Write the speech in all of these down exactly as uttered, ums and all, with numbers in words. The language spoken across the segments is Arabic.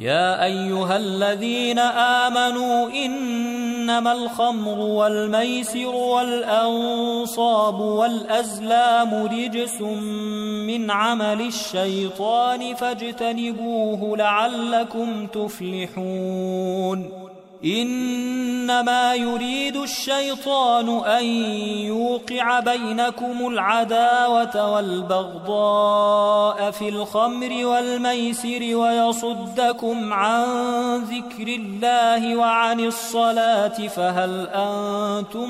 يا أيها الذين آمنوا إنما الخمر والميسر والأنصاب والأزلام رجس من عمل الشيطان فاجتنبوه لعلكم تفلحون إنما يريد الشيطان أن يوقع بينكم العداوة والبغضاء في الخمر والميسر ويصدكم عن ذكر الله وعن الصلاة فهل أنتم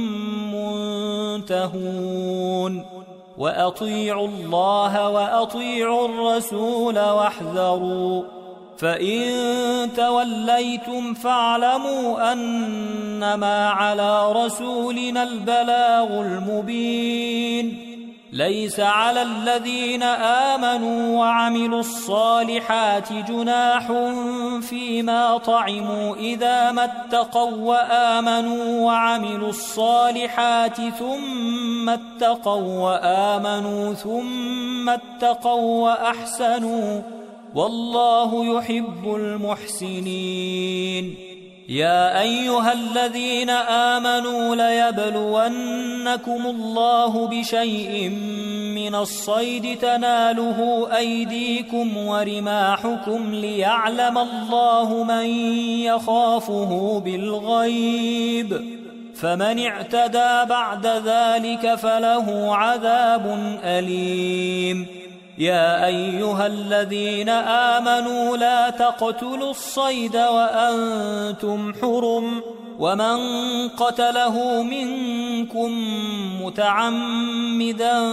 منتهون وأطيعوا الله وأطيعوا الرسول واحذروا فإن توليتم فاعلموا أنما على رسولنا البلاغ المبين ليس على الذين آمنوا وعملوا الصالحات جناح فيما طعموا إذا ما اتقوا وآمنوا وعملوا الصالحات ثم اتقوا وآمنوا ثم اتقوا وأحسنوا والله يحب المحسنين يا أيها الذين آمنوا ليبلونكم الله بشيء من الصيد تناله أيديكم ورماحكم ليعلم الله من يخافه بالغيب فمن اعتدى بعد ذلك فله عذاب أليم يا أيها الذين آمنوا لا تقتلوا الصيد وأنتم حرم ومن قتله منكم متعمدا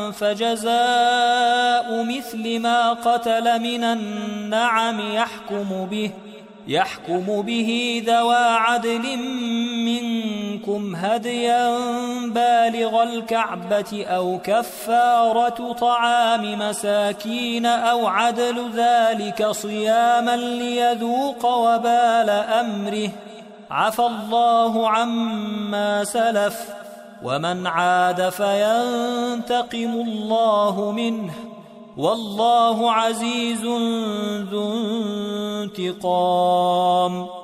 فجزاء مثل ما قتل من النعم يحكم به يحكم به ذوى عدل منكم هديا بالغ الكعبة أو كفارة طعام مساكين أو عدل ذلك صياما ليذوق وبال أمره عفى الله عما سلف ومن عاد فينتقم الله منه والله عزيز ذو انتقام